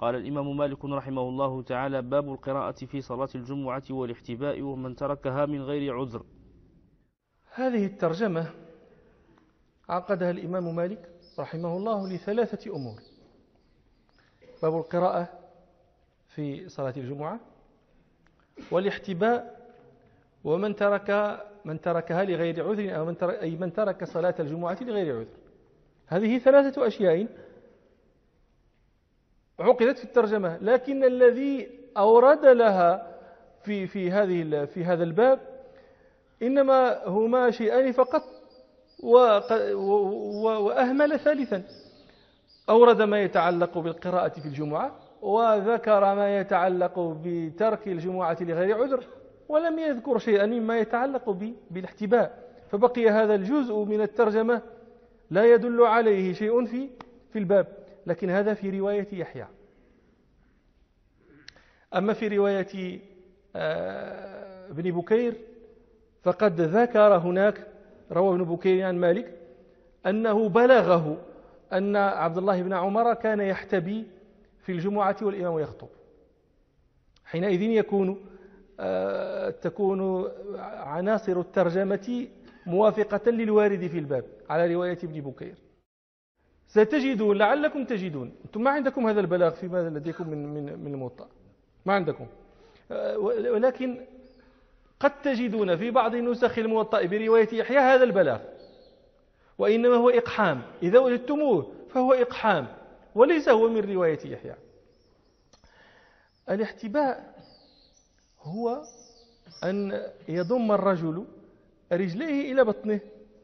قال الإمام مالك رحمه الله تعالى: باب القراءة في صلاة الجمعة والاحتباء ومن تركها من غير عذر. هذه الترجمة عقدها الإمام مالك رحمه الله لثلاثة أمور: باب القراءة في صلاة الجمعة، والاحتباء، ومن تركها لغير عذر، أو من ترك صلاة الجمعة لغير عذر. هذه ثلاثة أشياء عقدت في الترجمة، لكن الذي أورد لها في هذا الباب إنما هما شيئان فقط، وأهمل ثالثا. أورد ما يتعلق بالقراءة في الجمعة، وذكر ما يتعلق بترك الجمعة لغير عذر، ولم يذكر شيئا مما يتعلق بالاحتباء. فبقي هذا الجزء من الترجمة لا يدل عليه شيء في الباب، لكن هذا في رواية يحيى. أما في رواية ابن بكير فقد ذكر هناك، روى ابن بكير عن مالك أنه بلغه أن عبد الله بن عمر كان يحتبي في الجمعة والإمام يخطب. حينئذ تكون عناصر الترجمة موافقة للوارد في الباب على رواية ابن بكير. ستجدون، لعلكم تجدون، أنتم ما عندكم هذا البلاغ فيما لديكم من الموطأ، ما عندكم، ولكن قد تجدون في بعض نسخ الموطأ برواية يحيى هذا البلاغ، وإنما هو إقحام. إذا وجدتموه فهو إقحام وليس هو من رواية يحيى. الاحتباء هو أن يضم الرجل رجليه إلى بطنه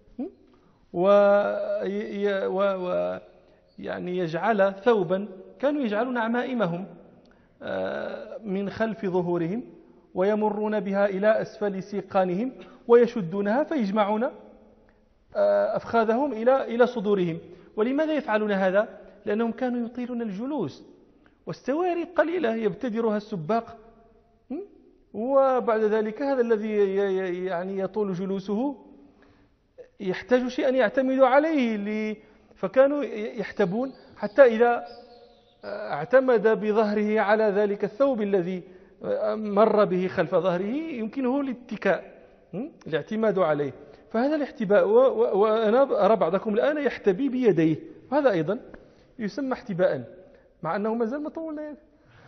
يعني يجعل ثوبا، كانوا يجعلون عمائمهم من خلف ظهورهم ويمرون بها إلى أسفل سيقانهم ويشدونها فيجمعون أفخاذهم إلى صدورهم. ولماذا يفعلون هذا؟ لأنهم كانوا يطيلون الجلوس، والسواري قليلة يبتدرها السباق، وبعد ذلك هذا الذي يعني يطول جلوسه يحتاج شيئا يعتمد عليه، فكانوا يحتبون حتى إذا اعتمد بظهره على ذلك الثوب الذي مر به خلف ظهره يمكنه الاتكاء، الاعتماد عليه. فهذا الاحتباء، وأنا أرى بعضكم الآن يحتبي بيديه، وهذا أيضا يسمى احتباء مع أنه ما زال مطول يده.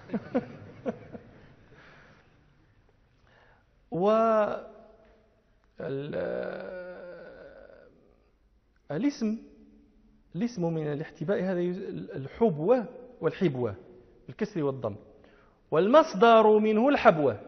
الاسم من الاحتباء هذا الحبوة والحبوة بالكسر والضم، والمصدر منه الحبوة.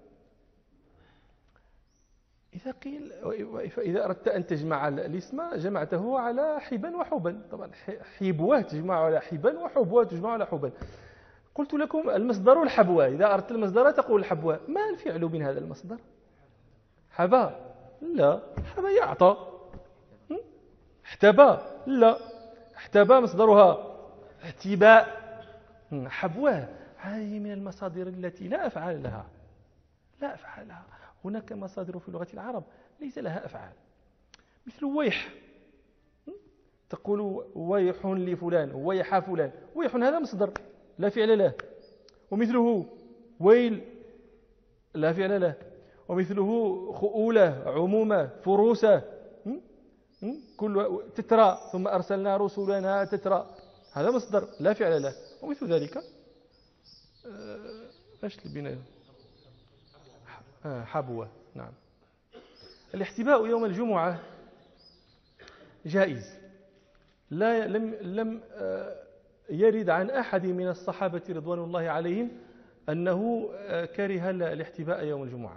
إذا أردت أن تجمع الاسم جمعته على حبا وحبا. طبعا حبوة تجمع على حبا، وحبوة تجمع على حبا. قلت لكم المصدر الحبوة، إذا أردت المصدر تقول الحبوة. ما الفعل من هذا المصدر؟ حبا؟ لا. حبا يعطى. احتبى؟ لا. احتبى مصدرها احتباء. حبوة هذه من المصادر التي لا أفعال لها. هناك مصادر في لغة العرب ليس لها أفعال، مثل ويح، تقول ويح لفلان، ويح فلان. ويح هذا مصدر لا فعل له، ومثله ويل لا فعل له، ومثله خؤولة، عمومة، فروسة، كل تترى، ثم أرسلنا رسلنا تترى، هذا مصدر لا فعل له. ومثل ذلك ايش البناء؟ حبوة. نعم. الاحتباء يوم الجمعة جائز، لم يرد عن أحد من الصحابة رضوان الله عليهم أنه كره الاحتباء يوم الجمعة.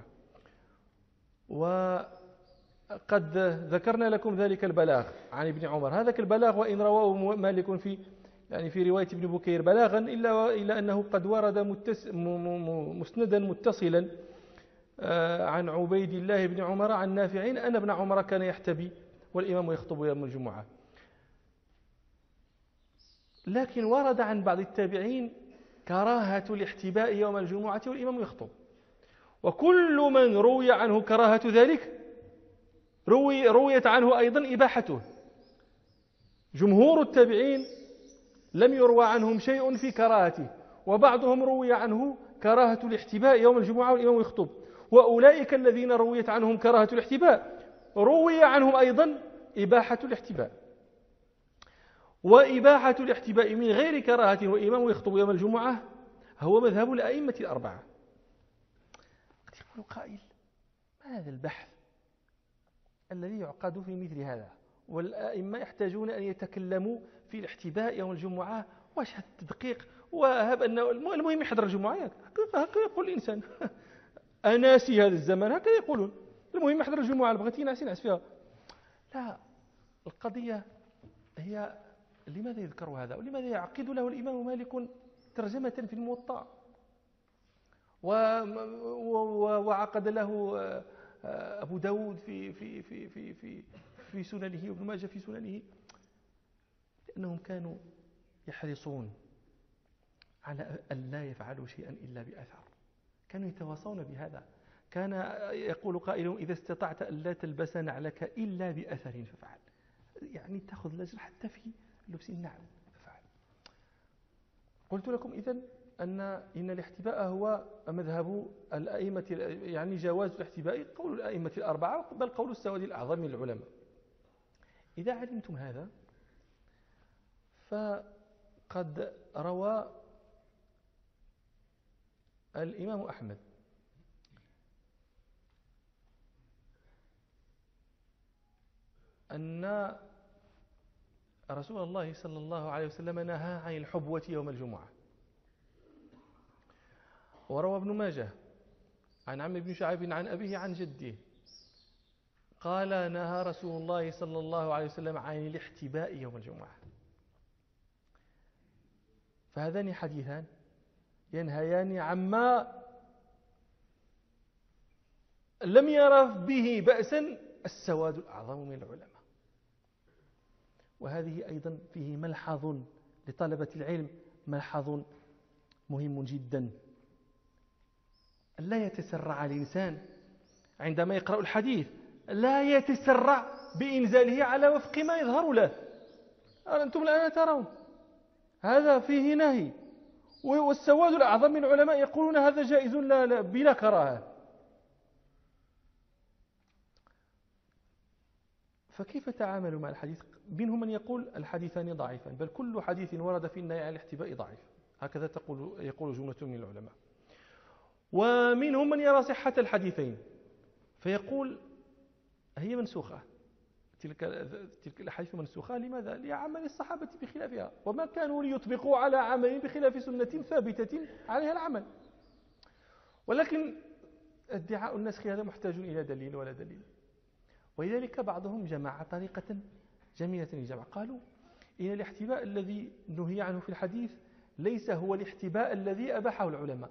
وقد ذكرنا لكم ذلك البلاغ عن ابن عمر. هذاك البلاغ وإن رواه مالك في رواية ابن بكير بلاغا، إلا أنه قد ورد مسندا متصلا عن عبيد الله بن عمر عن نافع أن ابن عمر كان يحتبي والإمام يخطب يوم الجمعة. لكن ورد عن بعض التابعين كراهة الاحتباء يوم الجمعة والإمام يخطب، وكل من روي عنه كراهة ذلك رويت عنه أيضا إباحته. جمهور التابعين لم يروى عنهم شيء في كراهته، وبعضهم روي عنه كراهة الاحتباء يوم الجمعة والإمام يخطب. وأولئك الذين رويت عنهم كراهة الاحتباء روي عنهم أيضا إباحة الاحتباء. وإباحة الاحتباء من غير كراهة والإمام يخطب يوم الجمعة هو مذهب الأئمة الأربعة. قد يقول قائل: ما هذا البحث الذي يعقد في مثل هذا؟ والأئمة يحتاجون أن يتكلموا في الاحتباء يوم الجمعة، واش هذا التدقيق؟ وهب أنه المهم يحضر الجمعة. هكذا يقول الإنسان أناسي هذا الزمان هكذا يقولون، المهم يحضر الجمعة، بغيتي نعس فيها. لا، القضية هي لماذا يذكر هذا، ولماذا يعقد له الإمام مالك ترجمة في الموطأ، وعقد له أبو داود في سننه وابن ماجه في سننه؟ لأنهم كانوا يحرصون على أن لا يفعلوا شيئا إلا بأثر، كانوا يتواصون بهذا. كان يقول قائلهم: إذا استطعت أن لا تلبس نعلك إلا بأثر ففعل، يعني تأخذ الأجر حتى في لبس النعل ففعل. قلت لكم إذن إن الاحتباء هو مذهب الأئمة، يعني جواز الاحتباء قول الأئمة الأربعة، بل قول السواد الأعظم من العلماء. إذا علمتم هذا فقد روى الإمام أحمد أن رسول الله صلى الله عليه وسلم نهى عن الحبوة يوم الجمعة. وروى ابن ماجه عن عمرو بن شعيب عن أبيه عن جده قال: نهى رسول الله صلى الله عليه وسلم عن الاحتباء يوم الجمعة. فهذان حديثان ينهيان عما لم يرى به بأسا السواد الأعظم من العلماء. وهذه أيضا فيه ملحظ لطلبة العلم، ملحظ مهم جدا: لا يتسرع الإنسان عندما يقرأ الحديث، لا يتسرع بإنزاله على وفق ما يظهر له. أنتم الآن ترون هذا فيه نهي، والسواد الأعظم من العلماء يقولون هذا جائز لا بلا كراهة. فكيف تعاملوا مع الحديث؟ منهم من يقول الحديثان ضعيفان، بل كل حديث ورد في النهي عن الاحتباء ضعيف، هكذا يقول جملة من العلماء. ومنهم من يرى صحة الحديثين فيقول هي منسوخة، تلك الأحاديث منسوخة. لماذا؟ لعمل الصحابة بخلافها، وما كانوا ليطبقوا على عمل بخلاف سنة ثابتة عليها العمل. ولكن ادعاء النسخ هذا محتاج إلى دليل ولا دليل. ولذلك بعضهم جمع طريقة جميلة للجمع، قالوا إن الاحتباء الذي نهي عنه في الحديث ليس هو الاحتباء الذي أباحه العلماء.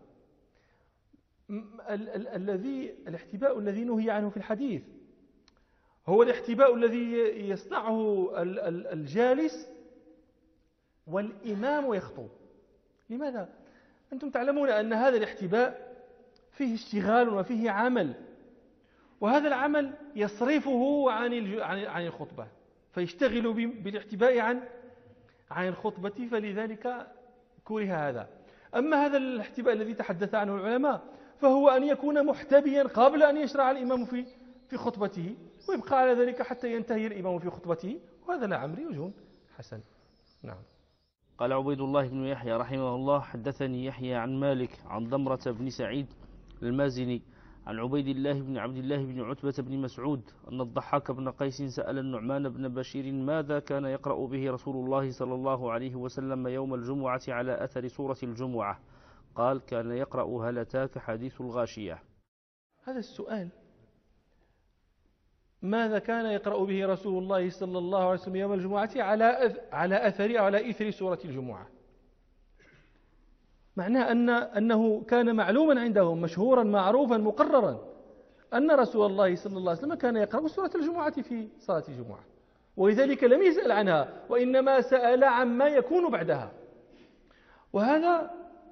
الاحتباء الذي نهي عنه في الحديث هو الاحتباء الذي يصنعه الجالس والإمام يخطب. لماذا؟ أنتم تعلمون أن هذا الاحتباء فيه اشتغال وفيه عمل، وهذا العمل يصرفه عن الخطبة، فيشتغل بالاحتباء عن الخطبة، فلذلك كره هذا. أما هذا الاحتباء الذي تحدث عنه العلماء فهو أن يكون محتبيا قبل أن يشرع الإمام في خطبته، ويبقى على ذلك حتى ينتهي الإمام في خطبته، وهذا لعمري وجه حسن. نعم. قال عبيد الله بن يحيى رحمه الله: حدثني يحيى عن مالك عن ضمرة بن سعيد المازني عن عبيد الله بن عبد الله بن عتبة بن مسعود أن الضحاك بن قيس سأل النعمان بن بشير ماذا كان يقرأ به رسول الله صلى الله عليه وسلم يوم الجمعة على أثر سورة الجمعة؟ قال: كان يقرأ هل أتاك حديث الغاشية. هذا السؤال، ماذا كان يقرأ به رسول الله صلى الله عليه وسلم يوم الجمعة على أثر أو على إثر سورة الجمعة، معناه أنه كان معلوما عندهم، مشهورا معروفا مقررا، أن رسول الله صلى الله عليه وسلم كان يقرأ سورة الجمعة في صلاة الجمعة، ولذلك لم يسأل عنها، وإنما سأل عما يكون بعدها. وهذا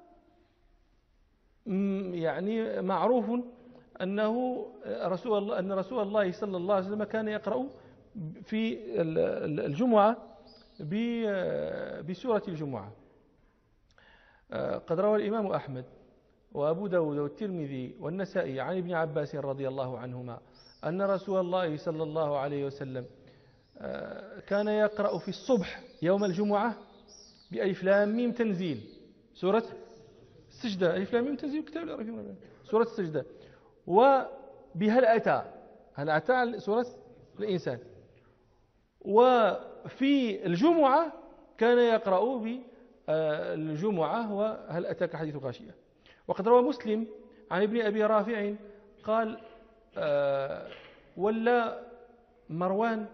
يعني معروف أن رسول الله صلى الله عليه وسلم كان يقرأ في الجمعة بسورة الجمعة. قد روى الإمام أحمد وأبو داود والترمذي والنسائي عن ابن عباس رضي الله عنهما أن رسول الله صلى الله عليه وسلم كان يقرأ في الصبح يوم الجمعة بألف لام ميم تنزيل سورة السجدة. ألف لام ميم تنزيل كتاب سورة السجدة، وبهل أتى، هل أتى سورة الإنسان. وفي الجمعة كان يقرأ بالجمعة وهل أتاك حديث غاشية. وقد روى مسلم عن ابن أبي رافع قال ولا مروان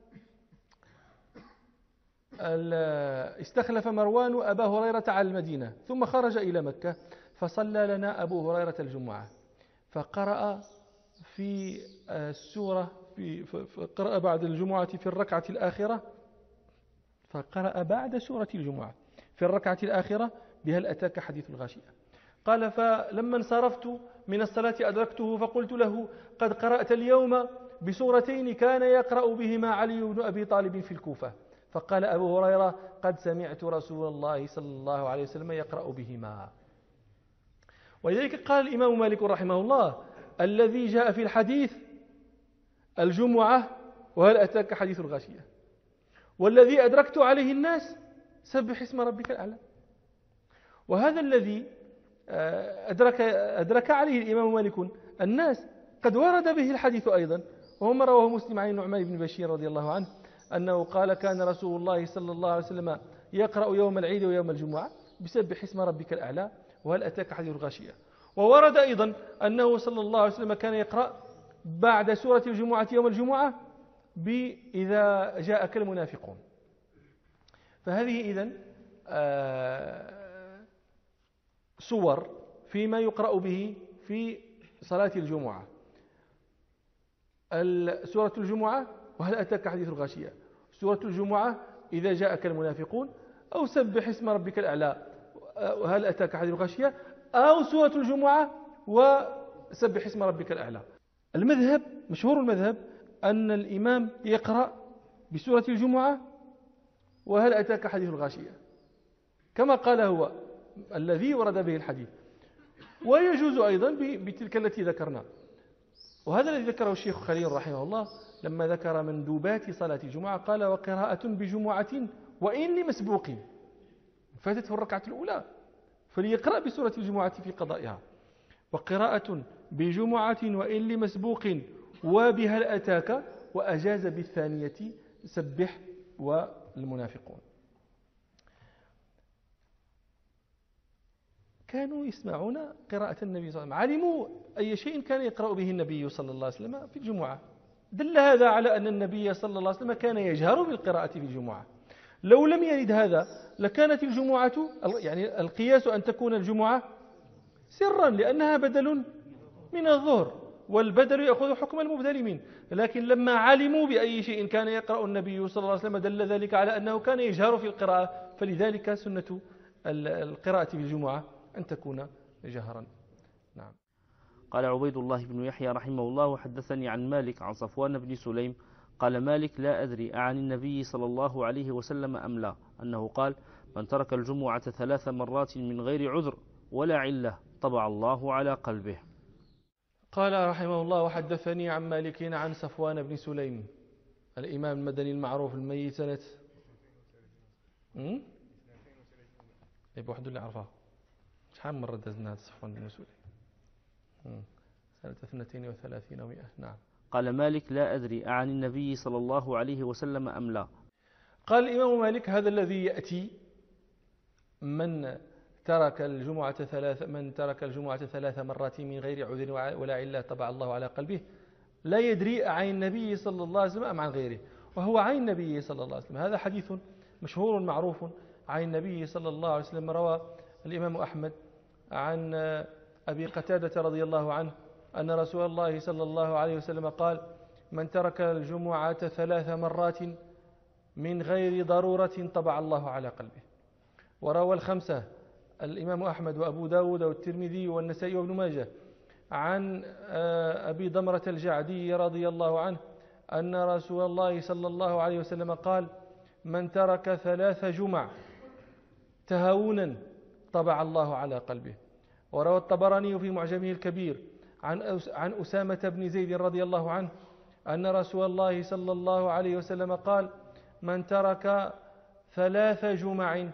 استخلف مروان أبا هريرة على المدينة ثم خرج إلى مكة فصلى لنا أبو هريرة الجمعة فقرأ في السورة قرأ بعد الجمعة في الركعة الآخرة، فقرأ بعد سورة الجمعة في الركعة الآخرة بهل أتاك حديث الغاشية. قال فلما انصرفت من الصلاة أدركته فقلت له قد قرأت اليوم بسورتين كان يقرأ بهما علي بن أبي طالب في الكوفة. فقال أبو هريرة قد سمعت رسول الله صلى الله عليه وسلم يقرأ بهما. ولذلك قال الإمام مالك رحمه الله الذي جاء في الحديث الجمعة وهل أتاك حديث الغاشية، والذي أدركت عليه الناس سبح اسم ربك الأعلى. وهذا الذي أدرك عليه الإمام مالك الناس قد ورد به الحديث أيضا، وهو ما رواه مسلم عن النعمان بن بشير رضي الله عنه أنه قال كان رسول الله صلى الله عليه وسلم يقرأ يوم العيد ويوم الجمعة بسبح اسم ربك الأعلى وهل أتاك حديث الغاشية. وورد أيضا أنه صلى الله عليه وسلم كان يقرأ بعد سورة الجمعة يوم الجمعة بإذا جاءك المنافقون. فهذه إذن صور فيما يقرأ به في صلاة الجمعة: سورة الجمعة وهل أتاك حديث الغاشية، سورة الجمعة إذا جاءك المنافقون، أو سبح اسم ربك الأعلى وهل أتاك حديث الغاشية، أو سورة الجمعة وسبح اسم ربك الأعلى. المذهب مشهور المذهب أن الإمام يقرأ بسورة الجمعة وهل أتاك حديث الغاشية كما قال هو الذي ورد به الحديث، ويجوز أيضا بتلك التي ذكرنا. وهذا الذي ذكره الشيخ خليل رحمه الله لما ذكر مندوبات صلاة الجمعة قال وقراءة بجمعة وإن لمسبوق فاتته الركعة الأولى فليقرأ بسورة الجمعة في قضائها، وقراءة بجمعة وإن لمسبوق وبهل أتاك، وأجاز بالثانية سبح والمنافقون. كانوا يسمعون قراءة النبي صلى الله عليه وسلم، علموا أي شيء كان يقرأ به النبي صلى الله عليه وسلم في الجمعة. دل هذا على أن النبي صلى الله عليه وسلم كان يجهر بالقراءة في الجمعة. لو لم يرد هذا لكانت الجمعة، يعني القياس أن تكون الجمعة سرا لأنها بدل من الظهر، والبدل يأخذ حكم المبدل منه. لكن لما علموا بأي شيء كان يقرأ النبي صلى الله عليه وسلم دل ذلك على أنه كان يجهر في القراءة، فلذلك سنة القراءة في الجمعة أن تكون جهرا. نعم. قال عبيد الله بن يحيى رحمه الله وحدثني عن مالك عن صفوان بن سليم قال مالك لا أدري أعن النبي صلى الله عليه وسلم أم لا أنه قال من ترك الجمعة 3 مرات من غير عذر ولا علة طبع الله على قلبه. قال رحمه الله وحدثني عن مالك عن صفوان بن سليم الإمام المدني المعروف الميت سنة واحد اللي عرفه شحال من مرة دزنا هذا صفوان بن سليم سنة 32 و100. نعم. قال مالك لا أدري أعن النبي صلى الله عليه وسلم أم لا. قال الإمام مالك هذا الذي يأتي من ترك الجمعة 3 مرات من غير عذر ولا علة طبع الله على قلبه لا يدري عن النبي صلى الله عليه وسلم أم عن غيره، وهو عن النبي صلى الله عليه وسلم. هذا حديث مشهور معروف عن النبي صلى الله عليه وسلم. روى الإمام أحمد عن أبي قتادة رضي الله عنه أن رسول الله صلى الله عليه وسلم قال من ترك الجمعة 3 مرات من غير ضرورة طبع الله على قلبه. وروى الخمسة الإمام أحمد وأبو داود والترمذي والنسائي وابن ماجه عن أبي ضمرة الجعدي رضي الله عنه أن رسول الله صلى الله عليه وسلم قال من ترك 3 جمع تهاونا طبع الله على قلبه. وروى الطبراني في معجمه الكبير عن أسامة بن زيد رضي الله عنه أن رسول الله صلى الله عليه وسلم قال: من ترك 3 جمع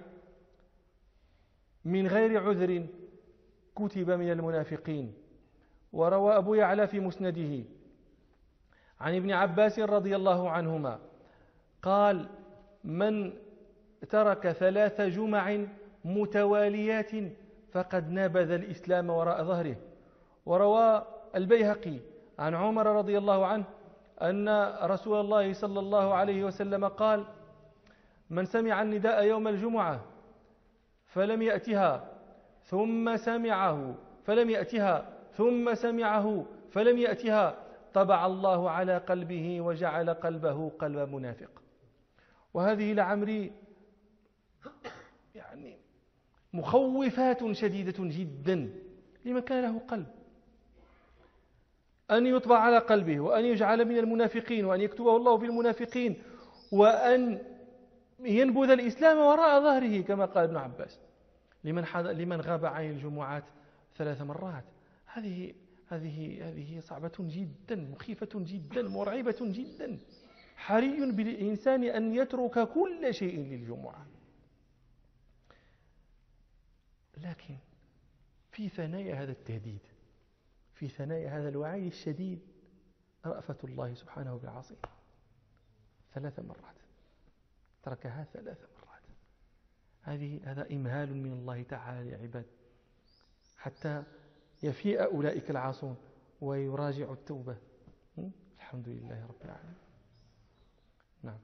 من غير عذر كتب من المنافقين. وروى أبو يعلى في مسنده عن ابن عباس رضي الله عنهما قال: من ترك 3 جمع متواليات فقد نبذ الإسلام وراء ظهره. وروى البيهقي عن عمر رضي الله عنه أن رسول الله صلى الله عليه وسلم قال: من سمع النداء يوم الجمعة فلم يأتها ثم سمعه فلم يأتها طبع الله على قلبه وجعل قلبه قلب منافق. وهذه لعمري يعني مخوفات شديدة جدا لمن كان له قلب، أن يطبع على قلبه وأن يجعل من المنافقين وأن يكتبه الله في المنافقين وأن ينبذ الإسلام وراء ظهره كما قال ابن عباس لمن غاب عن الجمعات 3 مرات. هذه صعبة جدا، مخيفة جدا، مرعبة جدا. حري بالإنسان أن يترك كل شيء للجمعة. لكن في ثنايا هذا التهديد، في ثنايا هذا الوعي الشديد، رأفة الله سبحانه بالعاصي. 3 مرات تركها 3 مرات. هذا إمهال من الله تعالى لعباد حتى يفيء أولئك العاصون ويراجعوا التوبة. الحمد لله رب العالمين. نعم.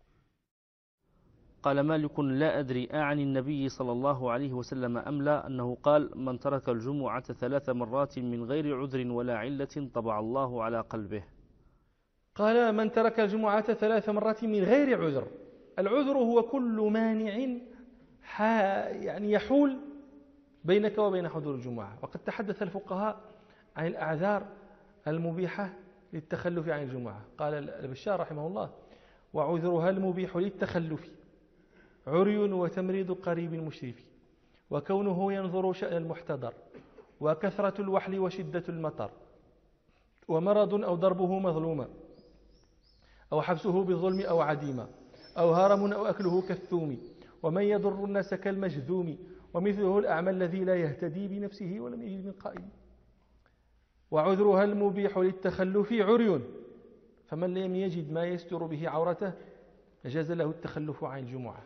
قال مالك: لا أدري عن النبي صلى الله عليه وسلم أم لا أنه قال: من ترك الجمعة 3 مرات من غير عذر ولا علة طبع الله على قلبه. قال: من ترك الجمعة 3 مرات من غير عذر. العذر هو كل مانع يعني يحول بينك وبين حضور الجمعة. وقد تحدث الفقهاء عن الأعذار المبيحة للتخلف عن الجمعة. قال البشار رحمه الله: وعذرها المبيح للتخلف عري وتمريض قريب مشرف، وكونه ينظر شأن المحتضر، وكثرة الوحل وشدة المطر، ومرض أو ضربه مظلوما، أو حبسه بالظلم أو عديما، أو هرم أو أكله كالثوم، ومن يضر الناس كالمجذوم، ومثله الأعمى الذي لا يهتدي بنفسه ولم يجد من قائد. وعذرها المبيح للتخلف عري، فمن لم يجد ما يستر به عورته جاز له التخلف عن الجمعة.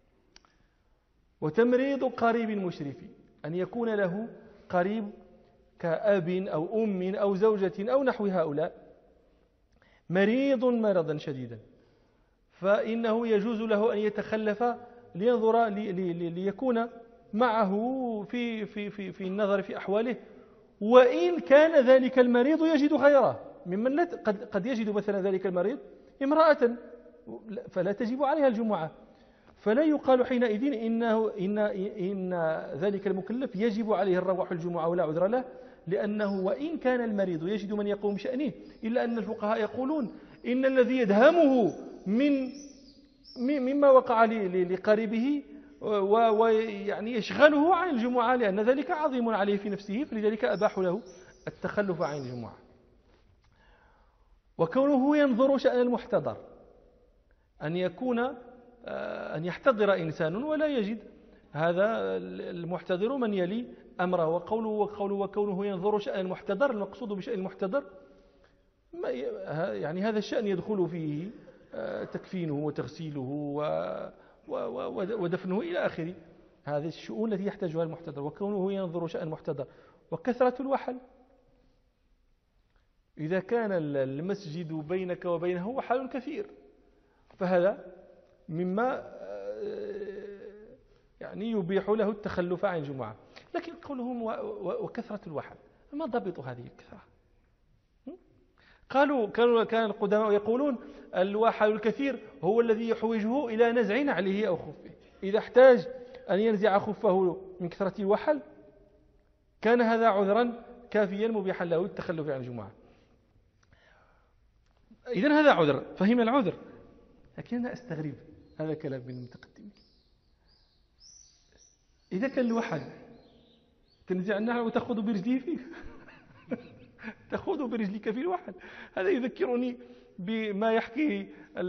وتمريض قريب مشرف، أن يكون له قريب كأب أو أم أو زوجة أو نحو هؤلاء مريض مرضا شديدا، فإنه يجوز له أن يتخلف لينظر ليكون معه في النظر في أحواله، وإن كان ذلك المريض يجد غيره ممن قد يجد مثلا ذلك المريض امرأة فلا تجب عليها الجمعة، فلا يقال حينئذ إن ذلك المكلف يجب عليه الروح الجمعة ولا عذر له، لأنه وإن كان المريض يجد من يقوم بشأنه، إلا أن الفقهاء يقولون إن الذي يدهمه مما وقع لقريبه ويعني يشغله عن الجمعة، لأن ذلك عظيم عليه في نفسه، فلذلك أباحوا له التخلف عن الجمعة. وكونه ينظر شأن المحتضر، أن يحتضر إنسان ولا يجد هذا المحتضر من يلي أمره. وكونه ينظر شأن المحتضر، المقصود بشأن المحتضر يعني هذا الشأن يدخل فيه تكفينه وتغسيله ودفنه إلى آخره، هذه الشؤون التي يحتاجها المحتضر. وكونه ينظر شأن المحتضر. وكثرة الوحل، إذا كان المسجد بينك وبينه وحل كثير فهذا مما يعني يبيح له التخلف عن الجمعة. لكن قولهم وكثرة الوحل، ما ضبط هذه الكثرة؟ كان القدماء يقولون الوحل الكثير هو الذي يحوجه إلى نزع نعله أو خفه، إذا احتاج أن ينزع خفه من كثرة الوحل كان هذا عذرا كافيا مبيحا له التخلف عن الجمعة. إذن هذا عذر، فهم العذر. لكن أنا أستغرب هذا كلام من المتقدمين. إذا كان الوحل تنزع النعل وتأخذ برجليه فيه تأخذ برجلك في الوحل. هذا يذكرني بما يحكيه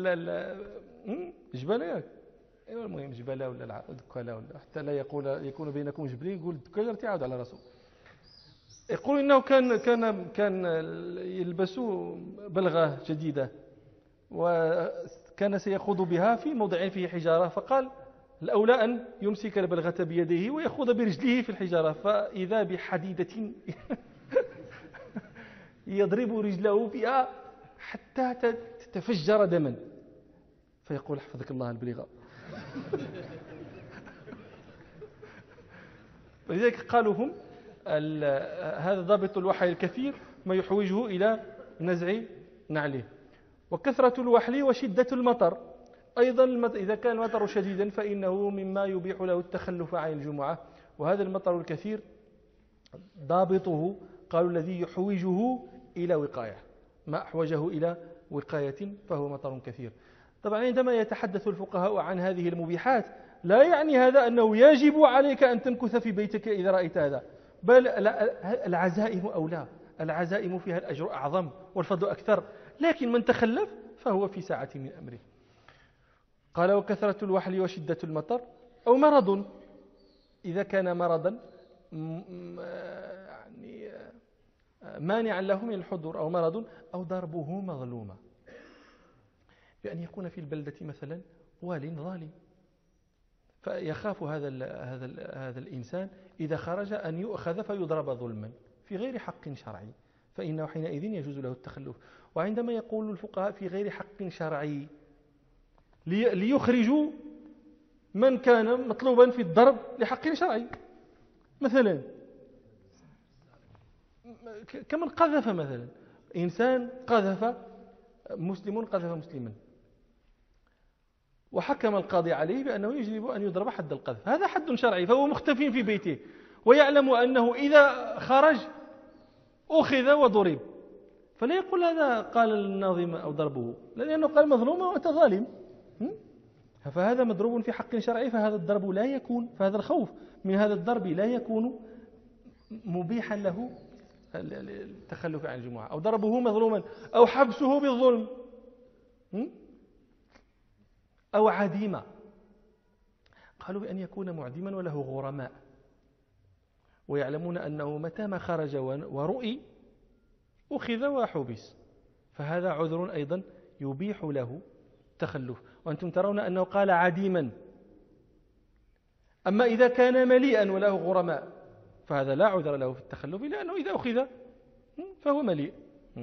جبالة، المهم جبالة ولا الدكالة، ولا حتى لا يكون بينكم جبلين، يقول الدكالة تعود على رأسه. يقول إنه كان يلبس بلغة جديدة، وكان سيخوض بها في موضع فيه حجارة، فقال الأولى أن يمسك البلغة بيديه ويخوض برجله في الحجارة، فإذا بحديدة يضرب رجله فيها حتى تتفجر دما، فيقول حفظك الله البلغة. ولذلك قالوا هم هذا ضابط الوحل الكثير ما يحوجه إلى نزع نعله. وكثرة الوحل وشدة المطر أيضا، إذا كان المطر شديدا فإنه مما يبيح له التخلف عن الجمعة. وهذا المطر الكثير ضابطه قالوا الذي يحوجه إلى وقاية، ما أحوجه إلى وقاية فهو مطر كثير. طبعا عندما يتحدث الفقهاء عن هذه المبيحات لا يعني هذا أنه يجب عليك أن تمكث في بيتك إذا رأيت هذا، بل العزائم أولى، العزائم فيها الأجر أعظم والفضل أكثر، لكن من تخلف فهو في ساعة من أمره. قال وكثرة الوحل وشدة المطر أو مرض، إذا كان مرضا يعني مانعا له من الحضور، أو مرض أو ضربه مظلومة، بأن يكون في البلدة مثلا وال ظالم، فيخاف هذا الإنسان إذا خرج أن يؤخذ فيضرب ظلما في غير حق شرعي، فإنه حينئذ يجوز له التخلف. وعندما يقول الفقهاء في غير حق شرعي ليخرجوا من كان مطلوبا في الضرب لحق شرعي، مثلا كمن قذف، مثلا إنسان قذف مسلم، قذف مسلما، وحكم القاضي عليه بأنه يجب أن يضرب حد القذف، هذا حد شرعي، فهو مختف في بيته ويعلم أنه إذا خرج أخذ وضرب، فلا يقول هذا قال الناظم أو ضربه، لأنه قال مظلوم وأنت ظالم، فهذا مضروب في حق شرعي، فهذا الضرب لا يكون، فهذا الخوف من هذا الضرب لا يكون مبيحا له التخلف عن الجمعة، أو ضربه مظلوما، أو حبسه بالظلم، أو عديمة. قالوا بأن يكون معدما وله غرماء، ويعلمون أنه متى ما خرج ورؤي أخذ وحبس، فهذا عذر أيضا يبيح له التخلف. وأنتم ترون أنه قال عديما. أما إذا كان مليئا وله غرماء فهذا لا عذر له في التخلف، لأنه إذا أخذ فهو مليء.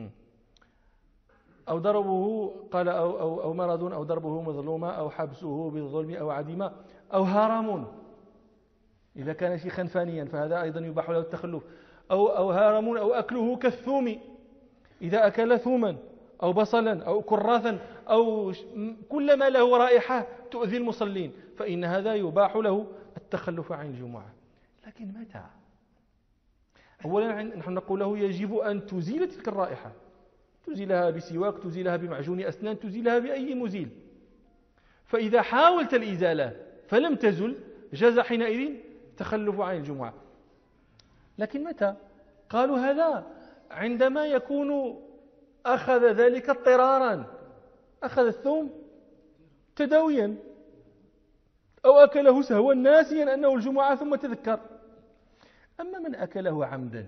أو ضربه قال أو مرض، أو ضربه مظلومة، أو حبسه بالظلم، أو عديمة، أو هرم، إذا كان شيخا فانيا فهذا أيضا يباح له التخلف. أو هرم، أو أكله كالثوم، إذا أكل ثوما أو بصلا أو كراثا أو كل ما له رائحة تؤذي المصلين، فإن هذا يباح له التخلف عن الجمعة. لكن متى؟ أولا نحن نقول له يجب أن تزيل تلك الرائحة، تزيلها بسواك، تزيلها بمعجون أسنان، تزيلها بأي مزيل. فإذا حاولت الإزالة فلم تزل جاز حينئذ تخلف عن الجمعة. لكن متى؟ قالوا هذا عندما يكون أخذ ذلك اضطرارا، أخذ الثوم تداويا، أو أكله سهوا ناسيا أنه الجمعة ثم تذكر. أما من أكله عمدا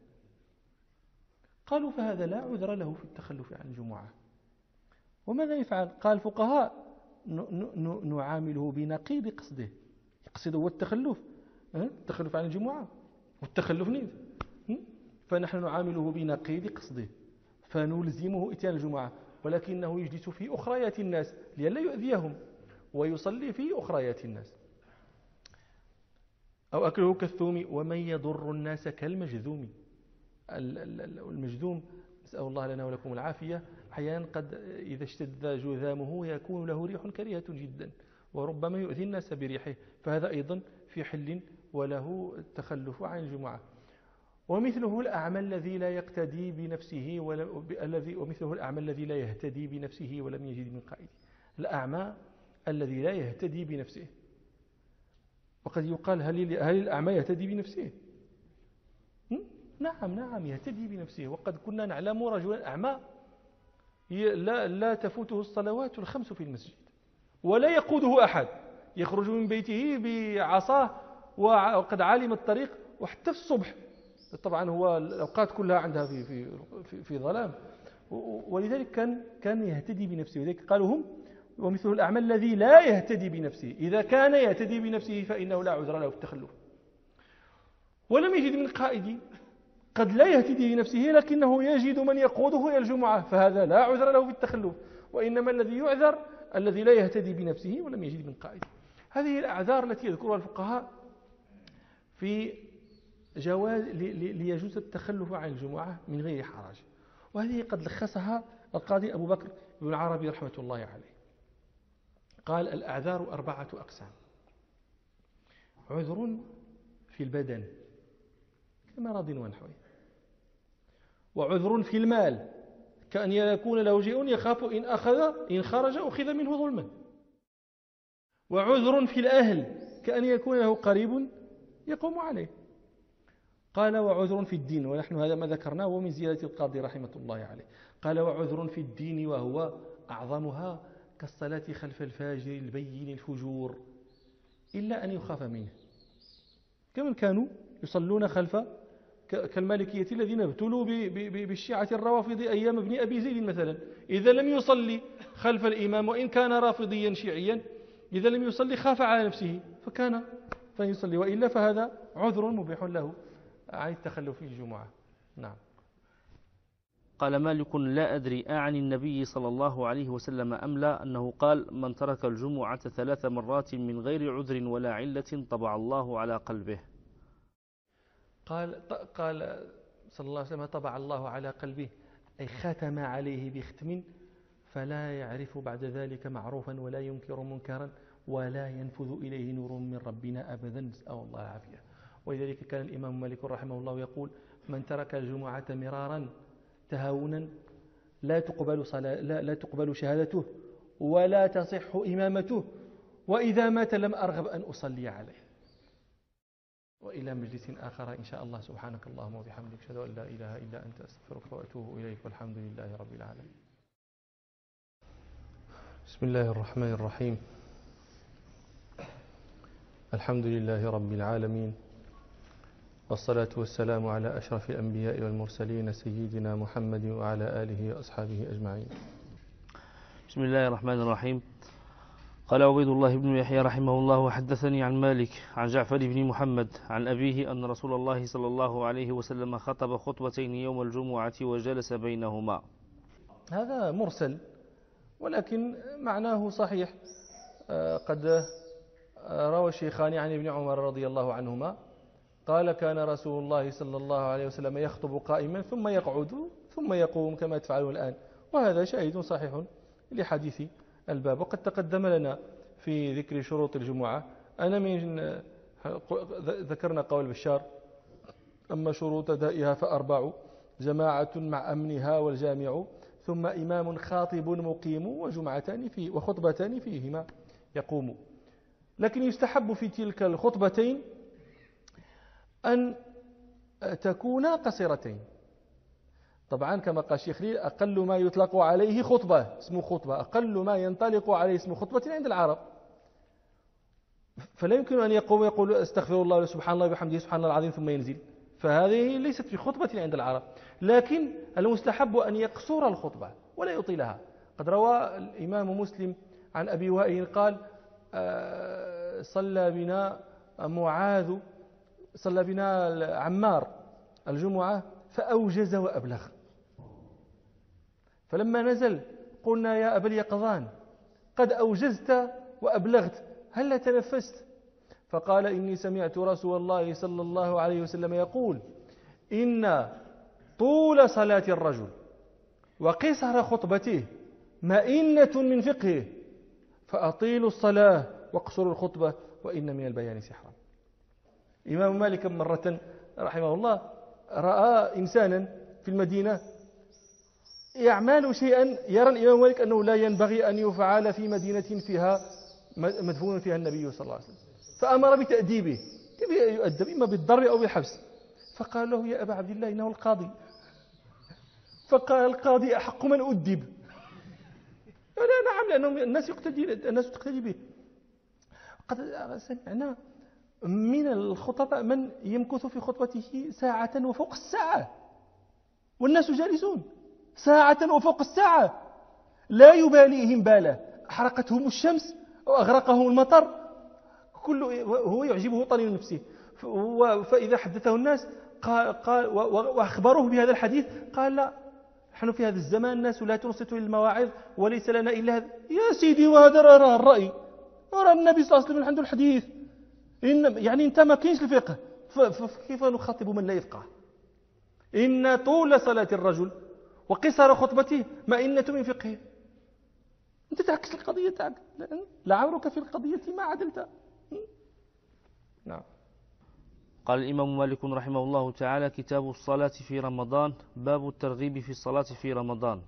قالوا فهذا لا عذر له في التخلف عن الجمعة. وماذا يفعل؟ قال الفقهاء نعامله بنقيض قصده، يقصد هو التخلف عن الجمعة والتخلف نيد، فنحن نعامله بنقيض قصده فنلزمه إتيان الجمعة، ولكنه يجلس في أخريات الناس لئلا يؤذيهم ويصلي في أخريات الناس. أو أكله كالثوم، ومن يضر الناس كالمجذوم. المجذوم نسأل الله لنا ولكم العافية، أحيانا قد إذا اشتد جذامه يكون له ريح كريهة جدا، وربما يؤذي الناس بريحه، فهذا أيضا في حل وله التخلف عن الجمعة. ومثله الأعمى الذي لا يقتدي بنفسه ومثله الأعمى الذي لا يهتدي بنفسه ولم يجد من قائد. الأعمى الذي لا يهتدي بنفسه، وقد يقال هل الأعمى يهتدي بنفسه؟ نعم يهتدي بنفسه. وقد كنا نعلم رجلا أعمى لا تفوته الصلوات الخمس في المسجد ولا يقوده أحد، يخرج من بيته بعصاه وقد علم الطريق، وحتى في الصبح طبعا هو الأوقات كلها عندها في ظلام، ولذلك كان يهتدي بنفسه. ولذلك قالوا هم ومثل الأعمى الذي لا يهتدي بنفسه، إذا كان يهتدي بنفسه فإنه لا عذر له في التخلف. ولم يجد من قائد، قد لا يهتدي بنفسه لكنه يجد من يقوده إلى الجمعة، فهذا لا عذر له في التخلف. وإنما الذي يعذر الذي لا يهتدي بنفسه ولم يجد من قائد. هذه الأعذار التي يذكرها الفقهاء في جواز ليجوز التخلف عن الجمعة من غير حرج، وهذه قد لخصها القاضي أبو بكر بن العربي رحمة الله عليه. قال: الأعذار 4 أقسام: عذر في البدن كمرض ونحوه، وعذر في المال كأن يكون له شيء يخاف إن خرج أخذ منه ظلما، وعذر في الأهل كأن يكون له قريب يقوم عليه. قال: وعذر في الدين، ونحن هذا ما ذكرناه ومن زيادة القاضي رحمة الله عليه. قال: وعذر في الدين وهو أعظمها كالصلاة خلف الفاجر البين الفجور إلا أن يخاف منه، كمن كانوا يصلون خلف كالمالكية الذين ابتلوا بالشيعة الروافض أيام ابن أبي زيد مثلا. إذا لم يصلي خلف الإمام وإن كان رافضيا شيعيا، إذا لم يصلي خاف على نفسه فيصلي، وإلا فهذا عذر مبيح له عن التخلف في الجمعة. نعم. قال مالك: لا أدري أعن النبي صلى الله عليه وسلم أم لا أنه قال: من ترك الجمعة 3 مرات من غير عذر ولا علة طبع الله على قلبه. قال صلى الله عليه وسلم: طبع الله على قلبه، أي ختم عليه بختم فلا يعرف بعد ذلك معروفا ولا ينكر منكرا ولا ينفذ إليه نور من ربنا أبدا، نسأل الله العافية. ولذلك كان الإمام مالك رحمه الله يقول: من ترك الجمعة مرارا تهاونا لا تقبل شهادته ولا تصح إمامته، وإذا مات لم أرغب أن أصلي عليه. وإلى مجلس آخر إن شاء الله. سبحانك اللهم وبحمدك، أشهد أن لا إله إلا أنت، أستغفرك وأتوب إليك، والحمد لله رب العالمين. بسم الله الرحمن الرحيم. الحمد لله رب العالمين، والصلاة والسلام على أشرف الأنبياء والمرسلين سيدنا محمد وعلى آله وأصحابه أجمعين. بسم الله الرحمن الرحيم. قال عبيد الله بن يحيى رحمه الله: وحدثني عن مالك عن جعفر بن محمد عن أبيه أن رسول الله صلى الله عليه وسلم خطب خطبتين يوم الجمعة وجلس بينهما. هذا مرسل ولكن معناه صحيح. قد روى الشيخان عن ابن عمر رضي الله عنهما قال: كان رسول الله صلى الله عليه وسلم يخطب قائما ثم يقعد ثم يقوم كما تفعلون الآن، وهذا شاهد صحيح لحديث الباب. وقد تقدم لنا في ذكر شروط الجمعة ذكرنا قول بشار: أما شروط أدائها ف4: جماعة مع أمنها والجامع، ثم إمام خاطب مقيم، وخطبتان فيهما يقوم. لكن يستحب في تلك الخطبتين أن تكونا قصيرتين. طبعا كما قال الشيخ ليل: أقل ما يطلق عليه خطبة اسمه خطبة، أقل ما ينطلق عليه اسمه خطبة عند العرب. فلا يمكن أن يقوم ويقول استغفر الله سبحان الله وبحمده سبحان الله العظيم ثم ينزل، فهذه ليست بخطبة عند العرب. لكن المستحب أن يقصر الخطبة ولا يطيلها. قد روى الإمام مسلم عن أبي وائل قال: صلى بنا عمار الجمعة فأوجز وأبلغ، فلما نزل قلنا: يا أبا اليقظان قد أوجزت وأبلغت، هل تنفست؟ فقال: إني سمعت رسول الله صلى الله عليه وسلم يقول: إن طول صلاة الرجل وقصر خطبته مئنة من فقهه، فأطيلوا الصلاة واقصروا الخطبة وإن من البيان سحرا. إمام مالك مرة رحمه الله رأى إنسانا في المدينة يعمل شيئا يرى الإمام مالك أنه لا ينبغي أن يفعل في مدينة فيها مدفون فيها النبي صلى الله عليه وسلم، فأمر بتأديبه، كيف يؤدب؟ إما بالضرب أو بالحبس. فقال له: يا أبا عبد الله إنه القاضي. فقال: القاضي أحق من أدب. قال: نعم، لأنه الناس تقتدي به. قد سمعنا من الخطباء من يمكث في خطبته ساعة وفوق الساعة والناس جالسون، ساعة وفوق الساعة، لا يباليهم باله، أحرقتهم الشمس وأغرقهم المطر، هو يعجبه طليل نفسه. فإذا حدثه الناس قال وأخبروه بهذا الحديث قال: لا، نحن في هذا الزمان الناس لا تنصت للمواعظ وليس لنا إلا هذا. يا سيدي، وهذا رأى الرأي، ورى النبي صلى الله عليه وسلم عنده الحديث. يعني أنت ما كاينش الفقه، فكيف نخاطب من لا يفقه؟ إن طول صلاة الرجل وقصر خطبته مئنة من فقهه. أنت تعكس القضية تاعك، لعمرك في القضية ما عدلت. نعم. قال الإمام مالك رحمه الله تعالى: كتاب الصلاة في رمضان، باب الترغيب في الصلاة في رمضان.